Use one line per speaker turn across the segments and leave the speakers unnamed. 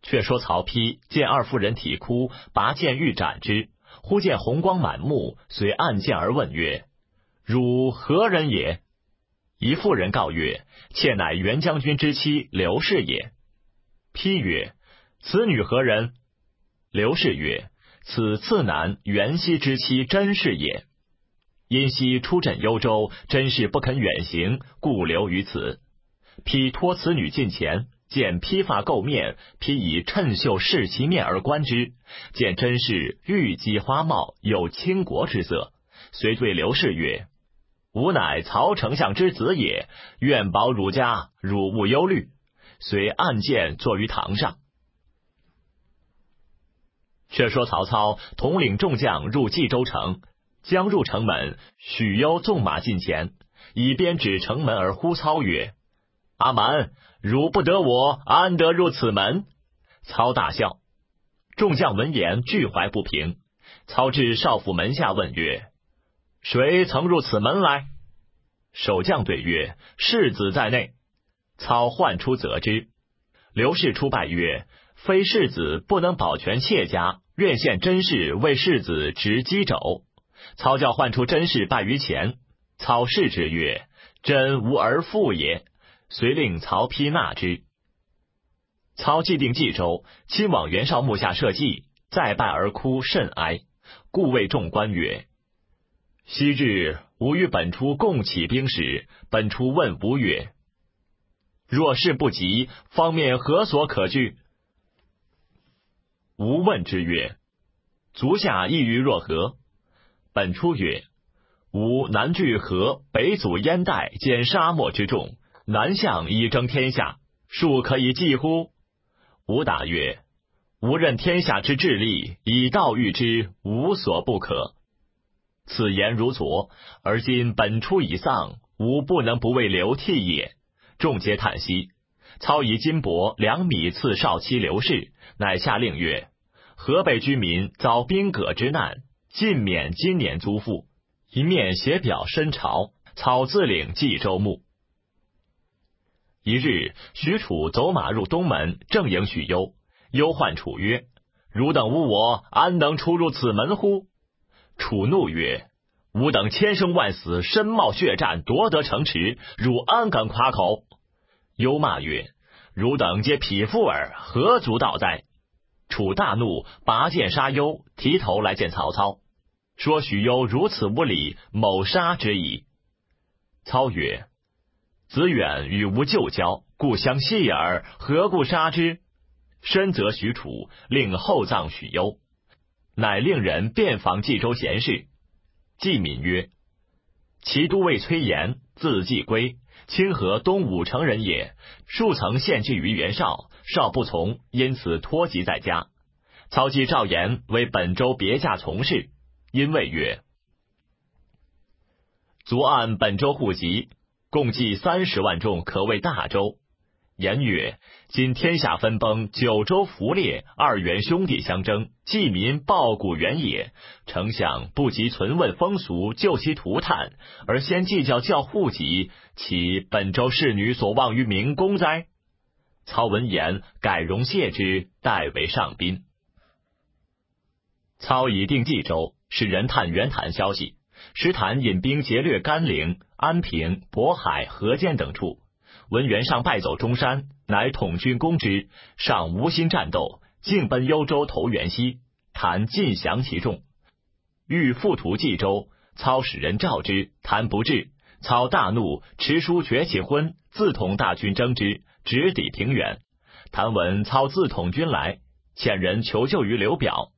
却说曹丕见二妇人啼哭，拔剑欲斩之，忽见红光满目，遂按剑而问曰：汝何人也？一妇人告曰：妾乃元将军之妻刘氏也。丕曰：此女何人？刘氏曰：此次男元熙之妻甄氏也。因夕出镇幽州，甄氏不肯远行，故留于此。丕托此女近前，见披发垢面，丕以趁袖拭其面而观之，见甄氏玉肌花貌，有倾国之色，遂对刘氏曰：吾乃曹丞相之子也，愿保汝家，汝勿忧虑。遂按剑坐于堂上。却说曹操统领众将入冀州城，将入城门，许攸纵马近前，以鞭指城门而呼操曰：阿蛮，汝不得我，安得入此门？操大笑。众将闻言俱怀不平。操至少府门下问曰：谁曾入此门来？守将对曰：世子在内。操唤出责之。刘氏出拜曰：非世子不能保全妾家，愿献甄氏为世子执机肘。操叫唤出甄氏拜于前。操视之曰：甄无儿妇也。遂令曹丕纳之。操既定冀州，亲往袁绍墓下社稷，再拜而哭甚哀，故谓众官曰：昔日吾与本初共起兵时，本初问吾曰：若事不急，方面何所可惧？吾问之曰：足下意欲若何？本初曰：吾南据河，北阻燕代，兼沙漠之众，南向以争天下，庶可以计乎？吾答曰：吾任天下之治力，以道御之，无所不可。此言如昨，而今本初已丧，吾不能不为流涕也。众皆叹息。操以金帛2米赐少妻刘氏，乃下令曰：河北居民遭兵戈之难，尽免今年租赋。一面写表申朝，操自领冀州牧。一日，许褚走马入东门，正迎许攸。攸唤褚曰：汝等无我，安能出入此门乎？褚怒曰：吾等千生万死，身冒血战，夺得城池，汝安敢夸口？攸骂曰：汝等皆匹夫耳，何足道哉？褚大怒，拔剑杀攸，提头来见曹操，说许攸如此无礼，谋杀之矣。操曰：子远与吾旧交，故相戏耳，何故杀之？深责许褚，令厚葬许攸，乃令人遍访冀州贤士。季敏曰：其都尉崔琰，字季圭，清河东武城人也，数曾献计于袁绍，绍不从，因此托疾在家。操即召言为本州别驾从事，因谓曰：足按本州户籍，共计30万众，可谓大州。言曰：今天下分崩，9州弗列，二袁兄弟相争，济民报谷原也。丞相不及存问风俗，就其涂炭，而先计较教户籍，其本州士女所望于明公哉？操闻言，改容谢之，代为上宾。操已定冀州，使人探袁谭消息。石谭引兵劫掠甘陵、安平、渤海、河间等处。闻袁尚败走中山，乃统军攻之，尚无心战斗，径奔幽州投袁熙。谭尽降其众，欲复屠冀州。操使人召之，谭不至。操大怒，持书决其婚，自统大军征之，直抵平原。谭闻操自统军来，遣人求救于刘表。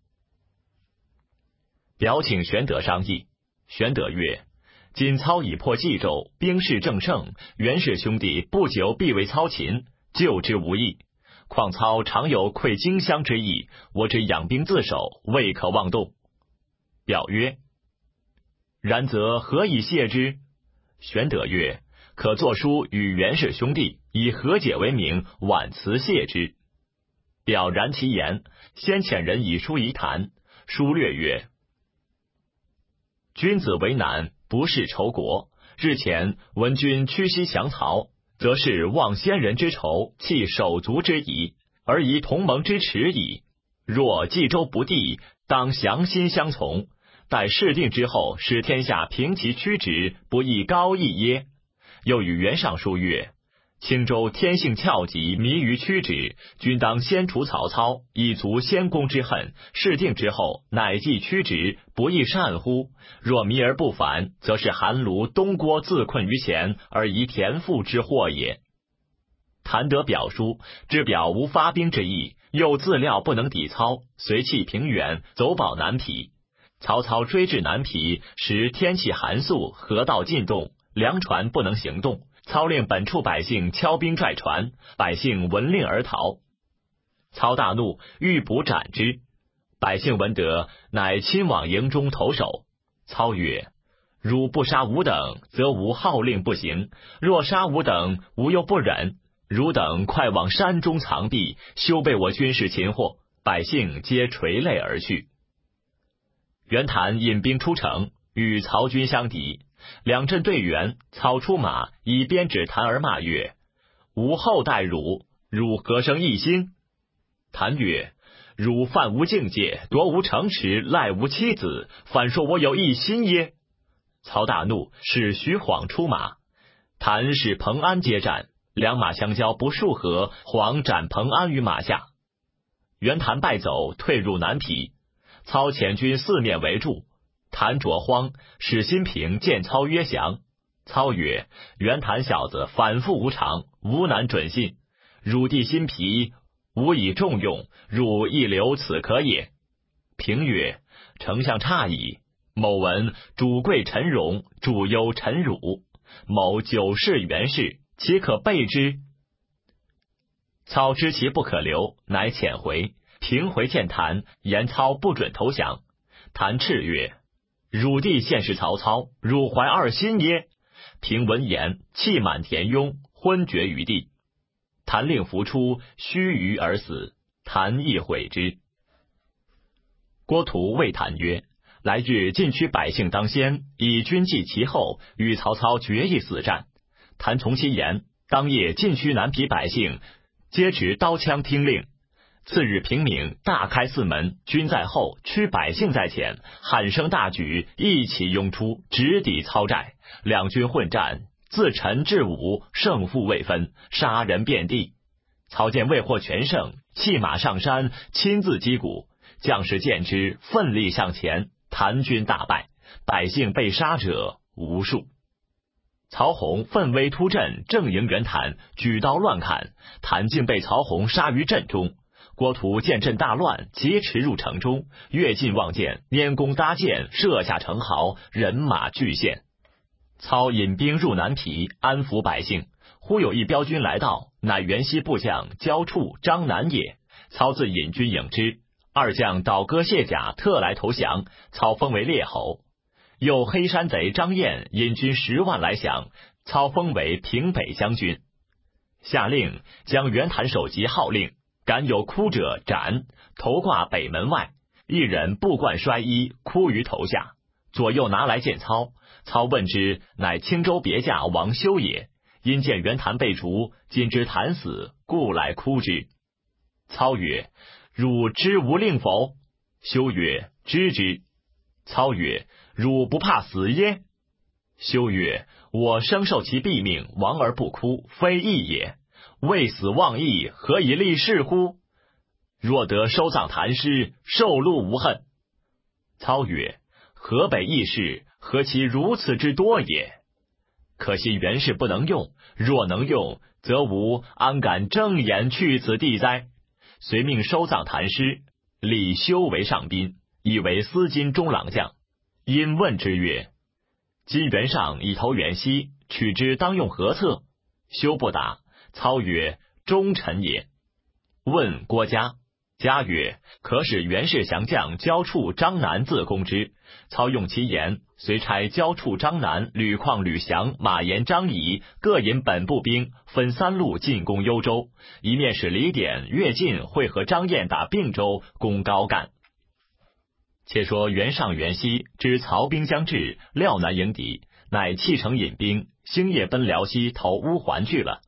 表请玄德商议。玄德曰：今操已破冀州，兵势正盛，袁氏兄弟不久必为操擒，救之无益。况操常有溃荆襄之意，我只养兵自守，未可妄动。表曰：然则何以谢之？玄德曰：可作书与袁氏兄弟，以和解为名，婉辞谢之。表然其言，先遣人以书遗谭。书略曰：君子为难，不事仇国。日前闻君屈膝降曹，则是忘先人之仇，弃手足之谊， 而宜同盟之耻矣。若冀州不地，当降心相从，待事定之后，使天下平其曲直，不亦高义耶？又与袁尚书曰：青州天性翘急，迷于曲直，均当先除曹操，以足先公之恨。事定之后，乃继曲直，不亦善乎？若迷而不反，则是韩卢、东郭自困于前，而疑田赋之祸也。谭得表书，知表无发兵之意，又自料不能抵操，随弃平原，走保南皮。曹操追至南皮，时天气寒肃，河道禁动，粮船不能行动。操令本处百姓敲兵拽船，百姓闻令而逃。操大怒，欲捕斩之。百姓闻得，乃亲往营中投守。操曰：汝不杀吾等，则吾号令不行；若杀吾等，吾又不忍。汝等快往山中藏避，休被我军士擒获。百姓皆垂泪而去。袁谭引兵出城，与曹军相敌。两阵对员，操出马，以鞭指谭而骂曰：吾后待汝，汝何生一心？谭曰：汝犯无境界，夺无城池，赖无妻子，反说我有一心耶？操大怒，使徐晃出马。谭使彭安接战，两马相交不数合，晃斩彭安于马下。袁谭败走，退入南皮。操遣军四面围住。谭着慌，使辛平见操约降。操曰：袁谭小子反复无常，吾难准信。汝弟辛疲，吾以重用，汝亦留此可也。平曰：丞相诧矣。某闻主贵臣荣，主忧臣辱。某久视袁氏，岂可备之？操知其不可留，乃遣回。平回见谭，言操不准投降。谭叱曰：汝弟现是曹操，汝怀二心耶？平闻言，气满田雍，昏厥于地。谭令扶出，须臾而死。谭亦悔之。郭图谓谭曰：来日晋区百姓当先，以军继其后，与曹操决一死战。谭从其言，当夜晋区南皮百姓皆持刀枪听令。次日平明，大开四门，军在后，区百姓在前，喊声大举，一起拥出，直抵操寨。两军混战，自晨至午，胜负未分，杀人遍地。操见未获全胜，弃马上山，亲自击鼓。将士见之，奋力向前。谭军大败，百姓被杀者无数。曹洪奋威突阵，正迎袁谭，举刀乱砍，谭竟被曹洪杀于阵中。郭图见阵大乱，劫持入城中，跃进望见，拈弓搭箭，射下城壕，人马俱陷。操引兵入南皮，安抚百姓。忽有一标军来到，乃袁熙部将焦触、张南也。操自引军迎之，二将倒戈卸甲，特来投降。操封为列侯。有黑山贼张燕引军10万来降，操封为平北将军。下令将袁谭首级号令，敢有哭者斩，头挂北门外。一人布冠衰衣，哭于头下。左右拿来见操，操问之，乃青州别驾王修也。因见袁谭被逐，今知谭死，故来哭之。操曰：汝知吾令否？修曰：知之。操曰：汝不怕死耶？修曰：我生受其毙命，亡而不哭，非义也。为死忘义，何以立事乎？若得收葬谭尸，受禄无恨。操曰：河北义士，何其如此之多也？可惜袁氏不能用，若能用，则吾安敢正言去此地哉？遂命收葬谭尸，立修为上宾，以为司金中郎将。因问之曰：今袁尚已投袁熙，取之当用何策？修不答。操曰：忠臣也。问郭嘉，嘉曰：可使袁氏降将焦触、张南自攻之。操用其言，遂差焦触、张南、吕旷、吕翔、马延、张仪各引本部兵，分3路进攻幽州。一面使李典、乐进会合张燕打并州，攻高干。且说袁尚、袁熙知曹兵将至，料难迎敌，乃弃城引兵，星夜奔辽西投乌桓去了。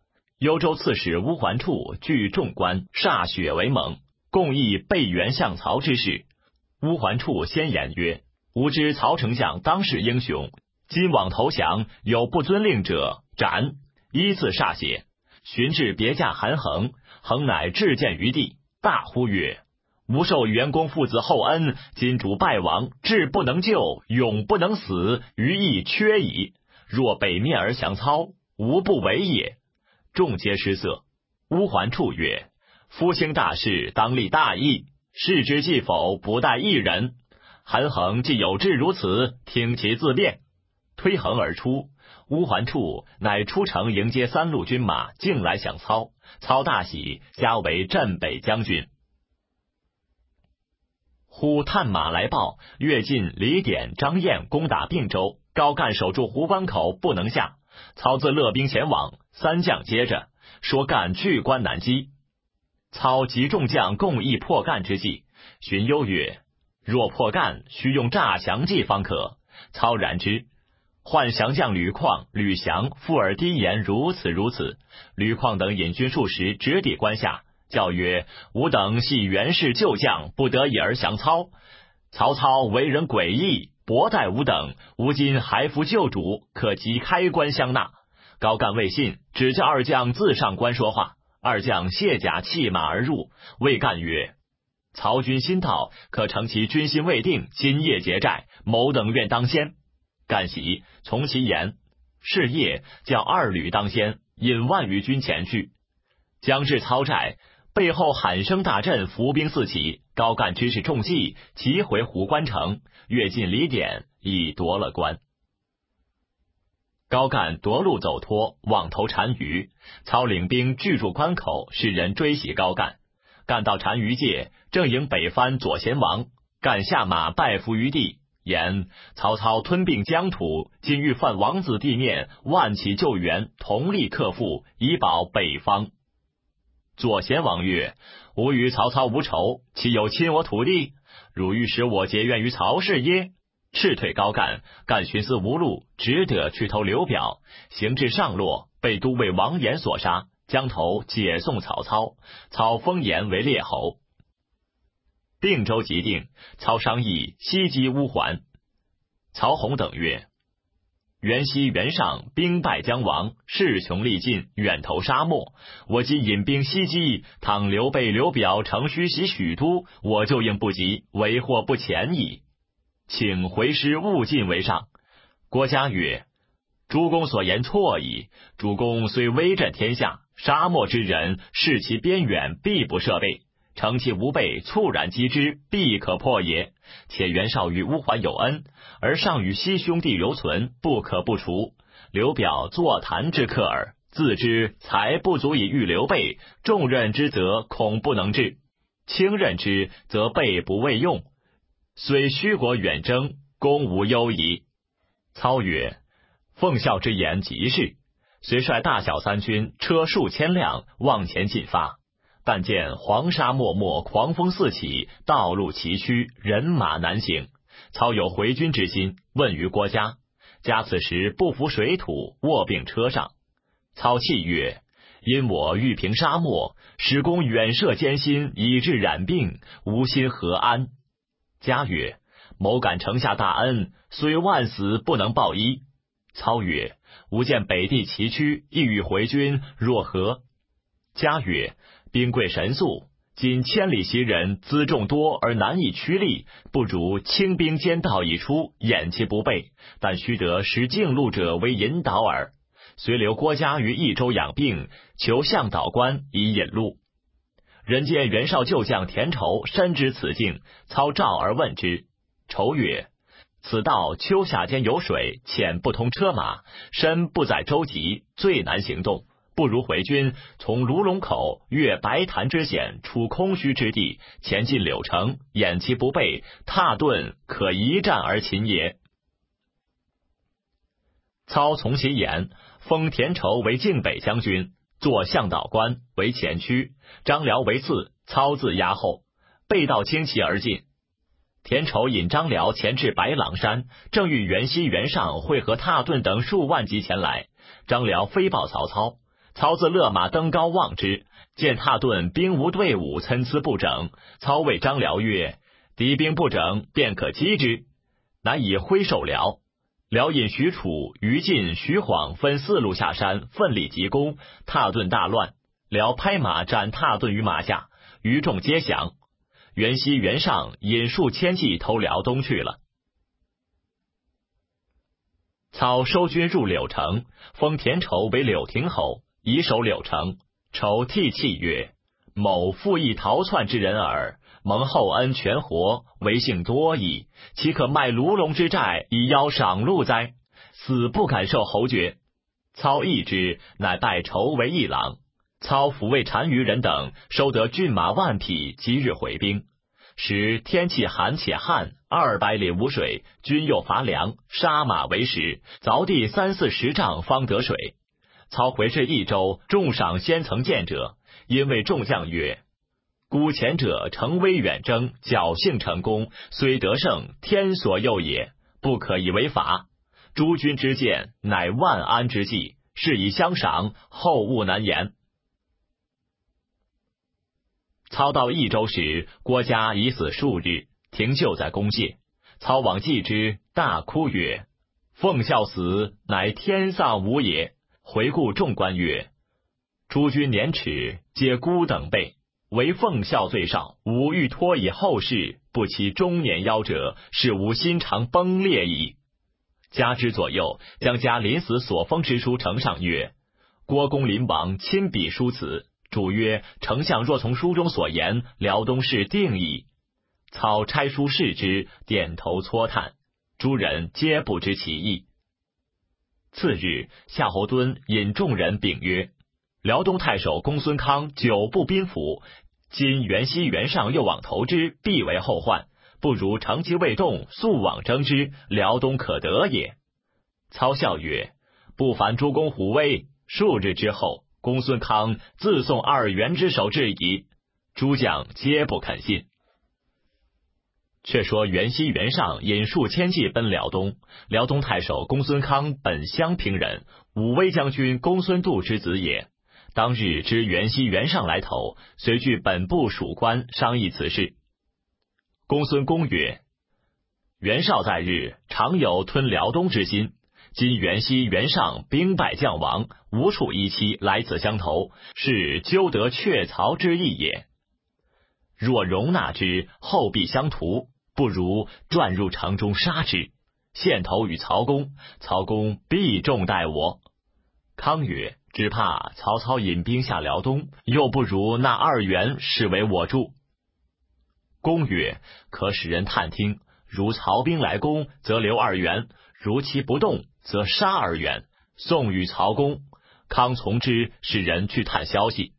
幽州刺史乌桓处据众官歃血为盟，共议备援向曹之事。乌桓处先言曰：吾知曹丞相当世英雄，今往投降，有不遵令者，斩。依次歃血。寻至别驾韩衡，衡乃至见于地，大呼曰：吾受元公父子厚恩，今主败亡，志不能救，永不能死，余亦缺矣。若北面而降操，吾不为也。众皆失色。乌桓处曰：夫兴大事，当立大义，事之既否，不待一人。韩衡既有志如此，听其自辩。推衡而出。乌桓处乃出城迎接3路军马，径来降操。操大喜，加为镇北将军。忽探马来报，越进李典、张燕攻打并州，高干守住湖关口不能下。操自勒兵前往，3将接着，说干据关难击。操集众将共议破干之计。荀攸曰：若破干，须用诈降计方可。操然之。唤降将吕旷、吕翔附耳低言如此如此。吕旷等引军数十，直抵关下，叫曰：吾等系袁氏旧将，不得已而降操。曹操为人诡异，薄待吾等，吾今还服旧主，可即开关相纳。高干未信，只叫2将自上关说话。2将卸甲弃马而入，谓干曰：曹军新到，可乘其军心未定，今夜结寨，某等愿当先。干喜，从其言。是夜，叫2旅当先，引万余军前去。将至操寨，背后喊声大震，伏兵四起。高干知是中计，急回湖关城，越进李典，已夺了关。高干夺路走脱，妄投单于。操领兵拒住关口，使人追袭高干。干到单于界，正迎北藩左贤王。干下马拜伏于地，言曹操吞并疆土，今欲犯王子地面，万起救援，同力克复，以保北方。左贤王曰：吾与曹操无仇，岂有侵我土地？汝欲使我结怨于曹氏耶？斥退高干，干寻思无路，只得去投刘表。行至上洛，被都尉王延所杀，将头解送曹操。操封延为列侯。并州即定，操商议西击乌桓。曹洪等曰：袁熙、袁尚兵败将亡，势穷力尽，远投沙漠。我今引兵西击，倘刘备、刘表乘虚袭许都，我就应不及，为祸不浅矣。请回师勿进为上。郭嘉曰：诸公所言错矣。主公虽威震天下，沙漠之人视其边远，必不设备。乘其无备，猝然击之，必可破也。且袁绍与乌桓有恩，而尚与西兄弟留存，不可不除。刘表坐谈之客耳，自知才不足以御刘备，重任之责恐不能治，轻任之则备不未用。虽虚国远征，公无忧矣。操曰：奉孝之言极是。遂率大小3军，车数千辆，往前进发。但见黄沙漠漠，狂风四起，道路崎岖，人马难行。操有回军之心，问于郭嘉。嘉此时不服水土，卧病车上。操泣曰：因我欲平沙漠，使公远涉艰辛，以致染病，吾心何安？嘉曰：某感城下大恩，虽万死不能报一。操曰：吾见北地崎岖，意欲回军，若何？嘉曰：兵贵神速，今千里袭人，辎重多而难以驱力，不如轻兵兼道以出，掩其不备，但须得使径路者为引导耳。遂留郭嘉于益州养病，求向导官以引路。人见袁绍旧将田畴深知此境，操召而问之。畴曰：此道秋夏间有水，浅不通车马，深不载舟楫，最难行动。不如回军，从卢龙口越白潭之险，出空虚之地，前进柳城，掩其不备，踏顿可一战而擒也。操从其言，封田畴为靖北将军，坐向导官为前驱，张辽为次，操自压后，背道轻骑而进。田畴引张辽前至白狼山，正遇袁熙、袁尚会合踏顿等数万骑前来。张辽飞报曹操， 操自勒马登高望之，见踏顿兵无队伍，参差不整。操谓张辽曰：敌兵不整，便可击之。乃以挥手辽。辽引许褚、于禁、徐晃分4路下山，奋力急攻，踏顿大乱。辽拍马斩踏顿于马下，余众皆降。袁熙、袁尚引数千骑投辽东去了。操收军入柳城，封田畴为柳亭侯，以守柳城。畴涕泣曰：某负义逃窜之人耳，蒙厚恩全活，为幸多矣，岂可卖卢龙之债以邀赏禄哉？死不敢受侯爵。操议之，乃拜畴为议郎。操抚慰单于人等，收得骏马万匹，即日回兵。时天气寒且旱，200里无水，军又乏粮，杀马为食，凿地30-40丈方得水。操回至益州，众赏先曾见者，因谓众将曰：孤前者乘威远征，侥幸成功，虽得胜，天所佑也，不可以为法。诸君之见，乃万安之计，是以相赏，后勿难言。操到益州时，郭嘉已死数日，停柩在宫榭。操往祭之，大哭曰：奉孝死，乃天丧吾也。回顾众官曰：诸君年齿，皆孤等辈，唯奉孝最少，吾欲托以后世，不期中年夭折，是吾心肠崩裂矣。嘉之左右将嘉临死所封之书呈上，曰：郭公临亡亲笔书此。主曰：丞相若从书中所言，辽东事定矣。操拆书视之，点头搓叹，诸人皆不知其意。次日，夏侯惇引众人禀曰：辽东太守公孙康久不宾服，今袁熙、袁尚又往投之，必为后患，不如乘其未动，速往征之，辽东可得也。操笑曰：不凡诸公虎威。数日之后，公孙康自送2员之首至矣。诸将皆不肯信。却说袁熙、袁尚引数千骑奔辽东，辽东太守公孙康本襄平人，武威将军公孙度之子也。当日知袁熙、袁尚来投，遂据本部属官商议此事。公孙公曰：袁绍在日，常有吞辽东之心。今袁熙、袁尚兵败将亡，无处依期，来此相投，是纠得却曹之意也。若容纳之，后必相图，不如转入城中杀之，献头与曹公，曹公必重待我。康曰：只怕曹操引兵下辽东，又不如那2员视为我助。公曰：可使人探听，如曹兵来攻，则留2员；如其不动，则杀2员，送与曹公。康从之，使人去探消息。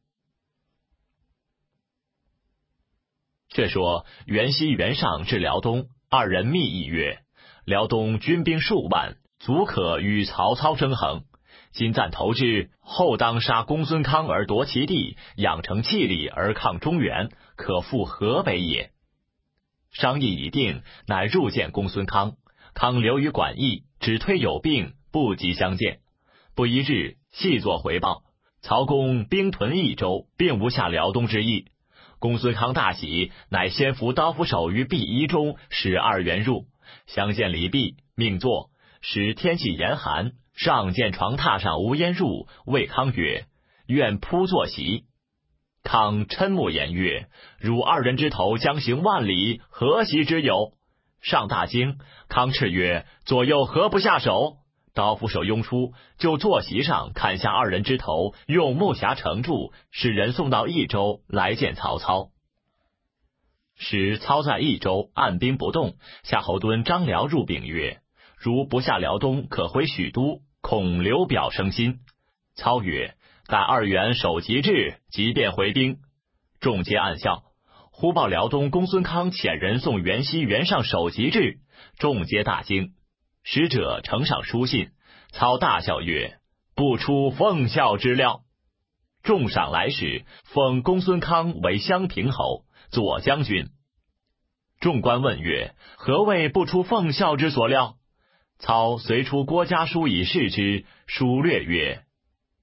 却说袁熙、袁尚至辽东，2人密议曰：辽东军兵数万，足可与曹操争衡。今暂投之，后当杀公孙康而夺其地，养成气力而抗中原，可复河北也。商议已定，乃入见公孙康。康留于馆驿，只推有病，不及相见。不一日，细作回报，曹公兵屯益州，并无下辽东之意。公孙康大喜，乃先伏刀斧手于壁衣中，使2员入，相见礼毕，命坐。时天气严寒，上见床榻上无烟入，谓康曰：愿铺坐席。康嗔目言曰：汝2人之头将行万里，何席之有？上大惊。康叱曰：左右何不下手？刀斧手拥出，就坐席上砍下2人之头，用木匣盛住，使人送到益州来见曹操。时操在益州按兵不动，夏侯惇、张辽入禀曰：如不下辽东，可回许都，恐刘表生心。操曰：待2员守急至，即便回兵。众皆暗笑。忽报辽东公孙康遣人送袁熙、袁尚首级至，众皆大惊。使者呈上书信，操大笑曰：不出奉孝之料。众赏来时，封公孙康为襄平侯、左将军。众官问曰：何谓不出奉孝之所料？操遂出郭嘉书以示之，书略曰：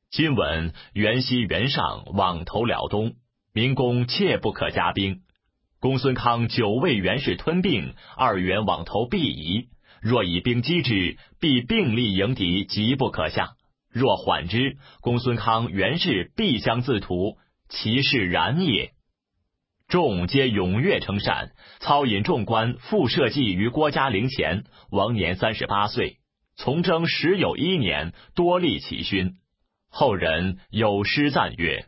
今闻袁西袁尚妄投辽东，明公切不可加兵。公孙康久为袁氏吞并，二袁往投必夷。若以兵击之，必并力迎敌，急不可下。若缓之，公孙康袁氏必相自屠，其事然也。众皆踊跃称善，操引众官复社稷于郭嘉陵前，王年38岁，从征时有1年，多立其勋。后人有诗赞曰：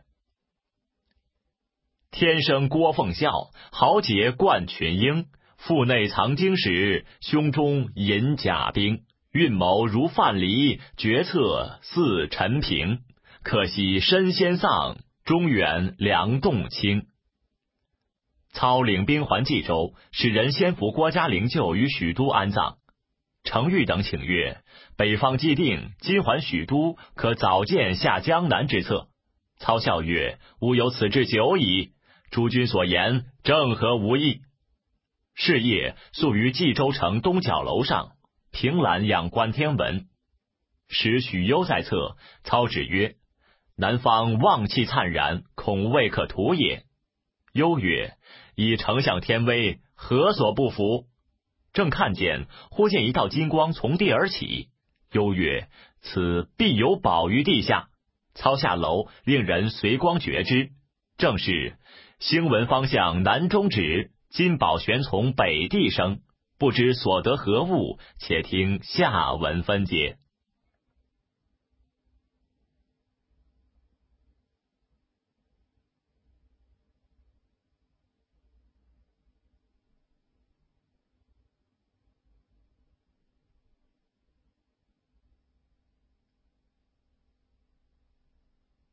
天生郭奉孝，豪杰冠群英。腹内藏经史，胸中隐甲兵。运谋如范蠡，决策似陈平。可惜身先丧，中原粮动清。操领兵还冀州，使人先扶郭嘉陵柩于许都安葬。程昱等请曰：北方既定，今还许都，可早见下江南之策。操笑曰：吾有此志久矣。诸君所言，正合吾意。是夜宿于冀州城东角楼上，凭栏仰观天文。时许攸在侧，操止曰：南方望气灿然，恐未可图也。攸曰：以丞相天威，何所不服？正看见，忽见一道金光从地而起。攸曰：此必有宝于地下。操下楼，令人随光觉之，正是星文方向南中指，金宝悬从北地生。不知所得何物，且听下文分解。